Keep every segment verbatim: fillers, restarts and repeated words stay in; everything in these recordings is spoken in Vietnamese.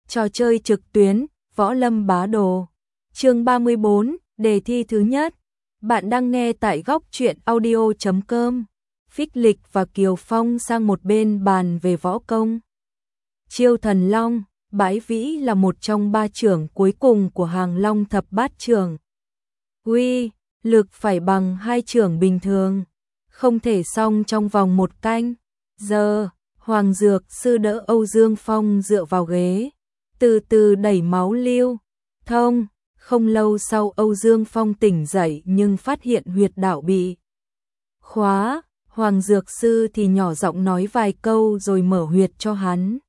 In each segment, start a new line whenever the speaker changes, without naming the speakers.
Trò chơi trực tuyến, Võ Lâm Bá Đồ. Chương ba mươi bốn, đề thi thứ nhất. Bạn đang nghe tại góc truyện audio chấm com. Phích Lịch và Kiều Phong sang một bên bàn về võ công. Chiêu Thần Long, Bái Vĩ là một trong ba trưởng cuối cùng của hàng Long thập bát trưởng. Uy, lực phải bằng hai trưởng bình thường, không thể xong trong vòng một canh. Giờ, Hoàng Dược Sư đỡ Âu Dương Phong dựa vào ghế, từ từ đẩy máu lưu thông. Không lâu sau Âu Dương Phong tỉnh dậy nhưng phát hiện huyệt đạo bị khóa. Hoàng Dược Sư thì nhỏ giọng nói vài câu rồi mở huyệt cho hắn.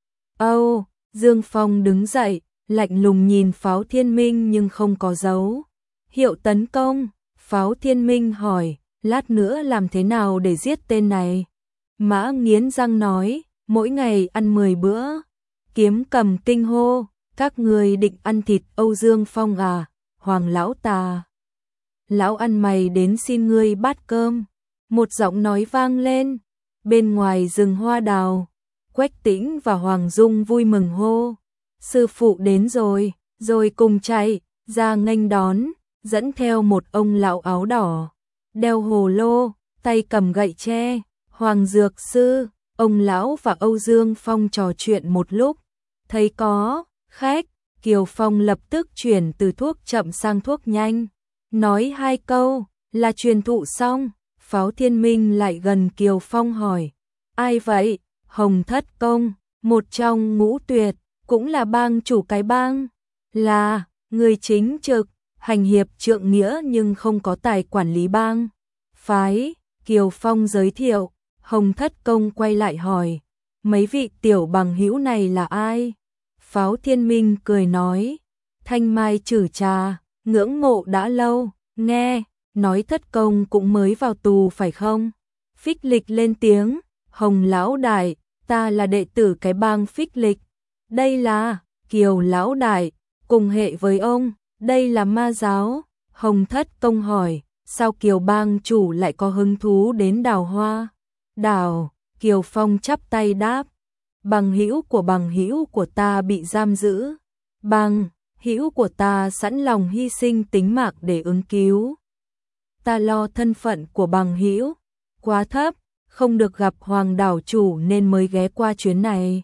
Âu Dương Phong đứng dậy, lạnh lùng nhìn Pháo Thiên Minh nhưng không có dấu hiệu tấn công. Pháo Thiên Minh hỏi, lát nữa làm thế nào để giết tên này? Mã nghiến răng nói, mỗi ngày ăn mười bữa. Kiếm Cầm kinh hô, các người định ăn thịt Âu Dương Phong à? Hoàng lão tà, lão ăn mày đến xin ngươi bát cơm. Một giọng nói vang lên, bên ngoài rừng hoa đào, Quách Tĩnh và Hoàng Dung vui mừng hô, sư phụ đến rồi, rồi cùng chạy ra nghênh đón, dẫn theo một ông lão áo đỏ, đeo hồ lô, tay cầm gậy tre. Hoàng Dược Sư, ông lão và Âu Dương Phong trò chuyện một lúc, thấy có khách, Kiều Phong lập tức chuyển từ thuốc chậm sang thuốc nhanh, nói hai câu là truyền thụ xong. Pháo Thiên Minh lại gần Kiều Phong hỏi, ai vậy? Hồng Thất Công, một trong ngũ tuyệt, cũng là bang chủ cái bang, là người chính trực, hành hiệp trượng nghĩa nhưng không có tài quản lý bang phái. Kiều Phong giới thiệu. Hồng Thất Công quay lại hỏi, mấy vị tiểu bằng hữu này là ai? Pháo Thiên Minh cười nói, Thanh Mai Trử Trà, ngưỡng mộ đã lâu, nghe nói Thất Công cũng mới vào tù phải không? Phích Lịch lên tiếng, Hồng lão đại, ta là đệ tử cái bang Phích Lịch. Đây là Kiều lão đại, cùng hệ với ông, đây là ma giáo. Hồng Thất Công hỏi, sao Kiều bang chủ lại có hứng thú đến Đào Hoa đảo? Kiều Phong chắp tay đáp, bằng hữu của bằng hữu của ta bị giam giữ, bằng hữu của ta sẵn lòng hy sinh tính mạng để ứng cứu. Ta lo thân phận của bằng hữu quá thấp, không được gặp Hoàng đảo chủ nên mới ghé qua chuyến này.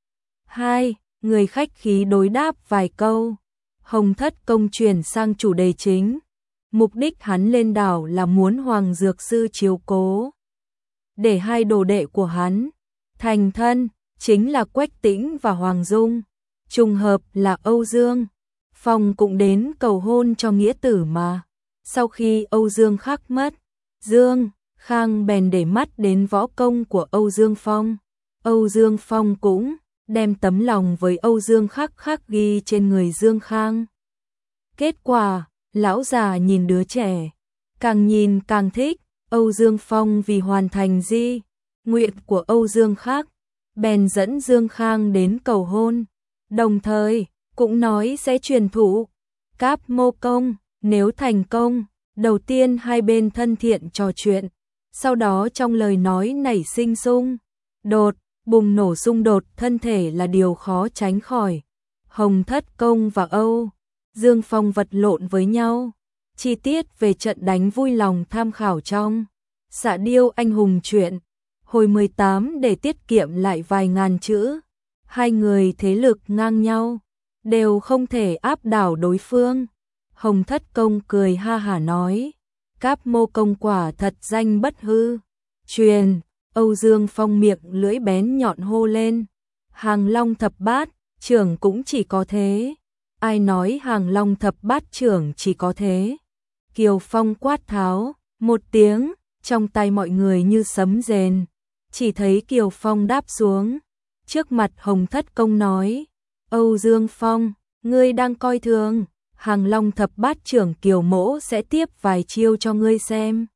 Hai người khách khí đối đáp vài câu. Hồng Thất Công chuyển sang chủ đề chính. Mục đích hắn lên đảo là muốn Hoàng Dược Sư chiếu cố, để hai đồ đệ của hắn thành thân, chính là Quách Tĩnh và Hoàng Dung. Trùng hợp là Âu Dương Phong cũng đến cầu hôn cho nghĩa tử mà. Sau khi Âu Dương Khắc mất, Dương Khang bèn để mắt đến võ công của Âu Dương Phong. Âu Dương Phong cũng đem tấm lòng với Âu Dương Khắc khắc ghi trên người Dương Khang. Kết quả, lão già nhìn đứa trẻ, càng nhìn càng thích. Âu Dương Phong vì hoàn thành di nguyện của Âu Dương Khắc, bèn dẫn Dương Khang đến cầu hôn, đồng thời cũng nói sẽ truyền thụ Cáp Mô Công. Nếu thành công, đầu tiên hai bên thân thiện trò chuyện, sau đó trong lời nói nảy sinh xung đột, bùng nổ xung đột thân thể là điều khó tránh khỏi. Hồng Thất Công và Âu Dương Phong vật lộn với nhau. Chi tiết về trận đánh vui lòng tham khảo trong Xạ Điêu Anh Hùng truyện hồi mười tám để tiết kiệm lại vài ngàn chữ. Hai người thế lực ngang nhau, đều không thể áp đảo đối phương. Hồng Thất Công cười ha hả nói, Cáp Mô Công quả thật danh bất hư truyền. Âu Dương Phong miệng lưỡi bén nhọn hô lên, Hàng Long thập bát trưởng cũng chỉ có thế. Ai nói Hàng Long thập bát trưởng chỉ có thế? Kiều Phong quát tháo một tiếng, trong tay mọi người như sấm rền. Chỉ thấy Kiều Phong đáp xuống trước mặt Hồng Thất Công nói, Âu Dương Phong, ngươi đang coi thường Hàng Long thập bát trưởng, Kiều mỗ sẽ tiếp vài chiêu cho ngươi xem.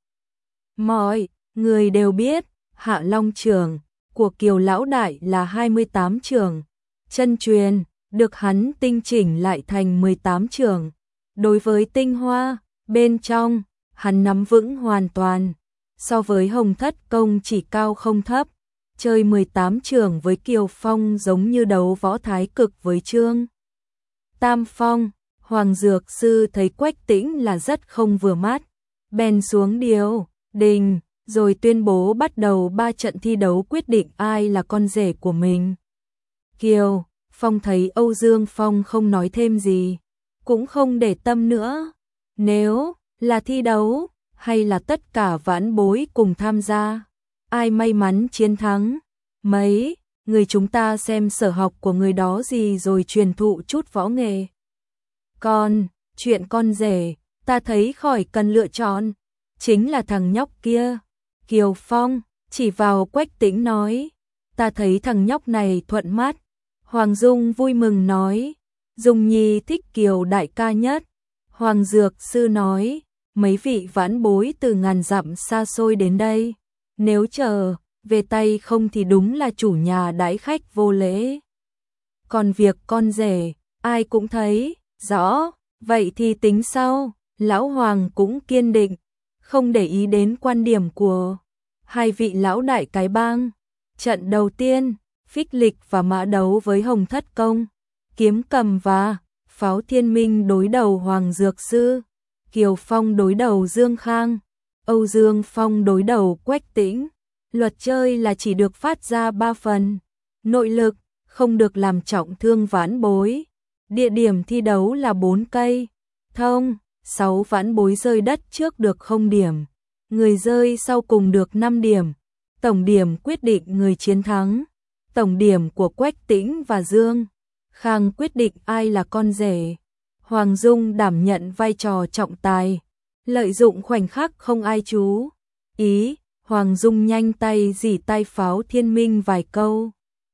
Mọi người đều biết Hạ Long trưởng của Kiều lão đại là hai mươi tám trưởng chân truyền, được hắn tinh chỉnh lại thành mười tám trưởng. Đối với tinh hoa bên trong, hắn nắm vững hoàn toàn, so với Hồng Thất Công chỉ cao không thấp. chơi mười tám trưởng với Kiều Phong giống như đấu võ thái cực với Trương Tam Phong. Hoàng Dược Sư thấy Quách Tĩnh là rất không vừa mắt, bèn xuống điều đình, rồi tuyên bố bắt đầu ba trận thi đấu quyết định ai là con rể của mình. Kiều Phong thấy Âu Dương Phong không nói thêm gì, cũng không để tâm nữa. Nếu là thi đấu, hay là tất cả vãn bối cùng tham gia, ai may mắn chiến thắng, mấy người chúng ta xem sở học của người đó gì rồi truyền thụ chút võ nghệ. Còn chuyện con rể, ta thấy khỏi cần lựa chọn, chính là thằng nhóc kia. Kiều Phong chỉ vào Quách Tĩnh nói, ta thấy thằng nhóc này thuận mắt. Hoàng Dung vui mừng nói, Dung Nhi thích Kiều đại ca nhất. Hoàng Dược Sư nói, mấy vị vãn bối từ ngàn dặm xa xôi đến đây, nếu chờ về tay không thì đúng là chủ nhà đãi khách vô lễ. Còn việc con rể, ai cũng thấy rõ, vậy thì tính sau. Lão Hoàng cũng kiên định, không để ý đến quan điểm của hai vị lão đại cái bang. Trận đầu tiên, Phích Lịch và Mã đấu với Hồng Thất Công, Kiếm Cầm và Pháo Thiên Minh đối đầu Hoàng Dược Sư, Kiều Phong đối đầu Dương Khang, Âu Dương Phong đối đầu Quách Tĩnh. Luật chơi là chỉ được phát ra ba phần nội lực, không được làm trọng thương vãn bối. Địa điểm thi đấu là bốn cây thông, sáu vãn bối rơi đất trước được không điểm, người rơi sau cùng được năm điểm. Tổng điểm quyết định người chiến thắng. Tổng điểm của Quách Tĩnh và Dương Khang quyết định ai là con rể. Hoàng Dung đảm nhận vai trò trọng tài, lợi dụng khoảnh khắc không ai chú ý, Hoàng Dung nhanh tay dỉ tay Pháo Thiên Minh vài câu.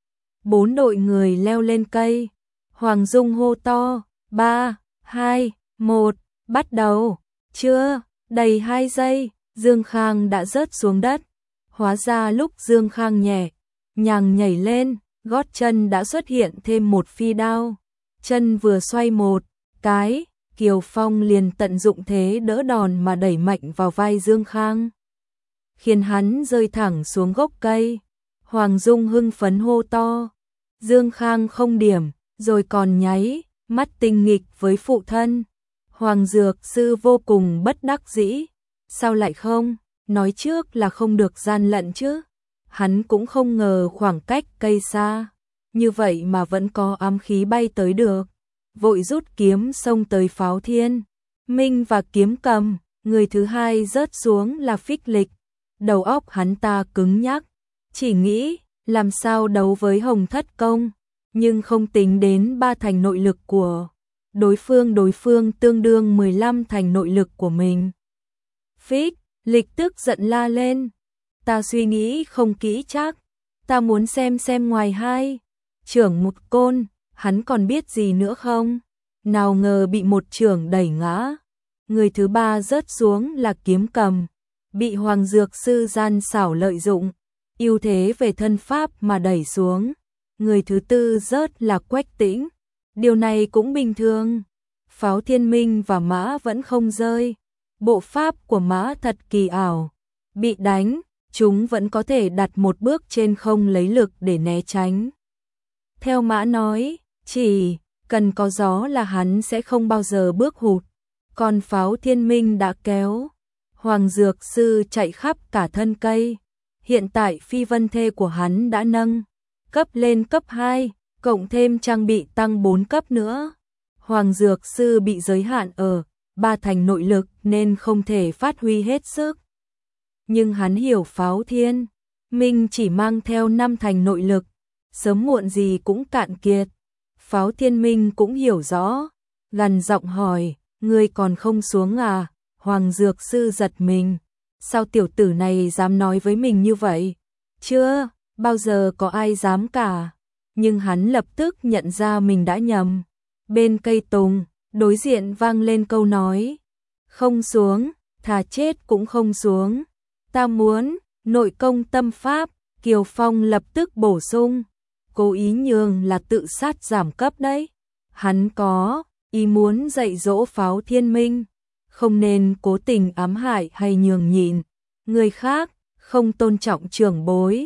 Bốn đội người leo lên cây, Hoàng Dung hô to, ba, hai, một, bắt đầu. Chưa đầy hai giây, Dương Khang đã rớt xuống đất. Hóa ra lúc Dương Khang nhẹ nhàng nhảy lên, gót chân đã xuất hiện thêm một phi đao. Chân vừa xoay một cái, Kiều Phong liền tận dụng thế đỡ đòn mà đẩy mạnh vào vai Dương Khang, khiến hắn rơi thẳng xuống gốc cây. Hoàng Dung hưng phấn hô to, Dương Khang không điểm, rồi còn nháy mắt tinh nghịch với phụ thân. Hoàng Dược Sư vô cùng bất đắc dĩ, sao lại không, nói trước là không được gian lận chứ. Hắn cũng không ngờ khoảng cách cây xa như vậy mà vẫn có ám khí bay tới được, vội rút kiếm xông tới Pháo Thiên Minh và Kiếm Cầm. Người thứ hai rớt xuống là Phích Lịch. Đầu óc hắn ta cứng nhắc, chỉ nghĩ làm sao đấu với Hồng Thất Công, nhưng không tính đến ba thành nội lực của đối phương, đối phương tương đương mười lăm thành nội lực của mình. Phích Lịch tức giận la lên, ta suy nghĩ không kỹ chắc, ta muốn xem xem ngoài hai trưởng một côn, hắn còn biết gì nữa không? Nào ngờ bị một trưởng đẩy ngã. Người thứ ba rớt xuống là Kiếm Cầm, bị Hoàng Dược Sư gian xảo lợi dụng ưu thế về thân pháp mà đẩy xuống. Người thứ tư rớt là Quách Tĩnh, điều này cũng bình thường. Pháo Thiên Minh và Mã vẫn không rơi, bộ pháp của Mã thật kỳ ảo, bị đánh chúng vẫn có thể đặt một bước trên không lấy lực để né tránh. Theo Mã nói, chỉ cần có gió là hắn sẽ không bao giờ bước hụt. Còn Pháo Thiên Minh đã kéo Hoàng Dược Sư chạy khắp cả thân cây. Hiện tại phi vân thê của hắn đã nâng cấp lên cấp hai, cộng thêm trang bị tăng bốn cấp nữa. Hoàng Dược Sư bị giới hạn ở ba thành nội lực nên không thể phát huy hết sức. Nhưng hắn hiểu Pháo Thiên Minh chỉ mang theo năm thành nội lực, sớm muộn gì cũng cạn kiệt. Pháo Thiên Minh cũng hiểu rõ, gằn giọng hỏi, ngươi còn không xuống à? Hoàng Dược Sư giật mình, sao tiểu tử này dám nói với mình như vậy? Chưa bao giờ có ai dám cả. Nhưng hắn lập tức nhận ra mình đã nhầm. Bên cây tùng, đối diện vang lên câu nói, không xuống, thà chết cũng không xuống. Ta muốn nội công tâm pháp. Kiều Phong lập tức bổ sung, cố ý nhường là tự sát giảm cấp đấy. Hắn có ý muốn dạy dỗ Pháo Thiên Minh, không nên cố tình ám hại hay nhường nhịn người khác, không tôn trọng trưởng bối.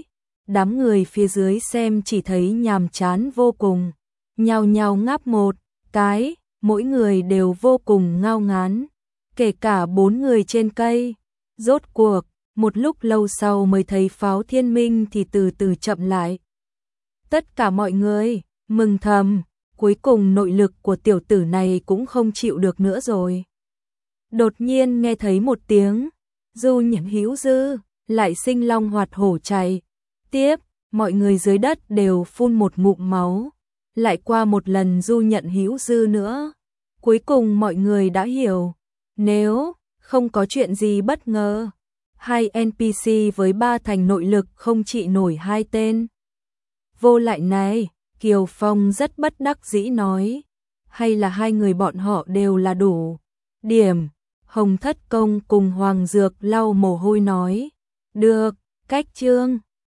đám người phía dưới xem chỉ thấy nhàm chán vô cùng, nhao nhao ngáp một cái, mỗi người đều vô cùng ngao ngán, kể cả bốn người trên cây. Rốt cuộc, một lúc lâu sau mới thấy pháo thiên minh thì từ từ chậm lại. Tất cả mọi người mừng thầm, cuối cùng nội lực của tiểu tử này cũng không chịu được nữa rồi. Đột nhiên nghe thấy một tiếng, Du Nhậm Hữu Dư, lại sinh long hoạt hổ chạy. Tiếp, mọi người dưới đất đều phun một ngụm máu. Lại qua một lần Du Nhậm Hữu Dư nữa. Cuối cùng mọi người đã hiểu, nếu không có chuyện gì bất ngờ, hai en pê xê với ba thành nội lực không trị nổi hai tên vô lại này. Kiều Phong rất bất đắc dĩ nói, hay là hai người bọn họ đều là đủ điểm. Hồng Thất Công cùng Hoàng Dược lau mồ hôi nói, được, cách trương.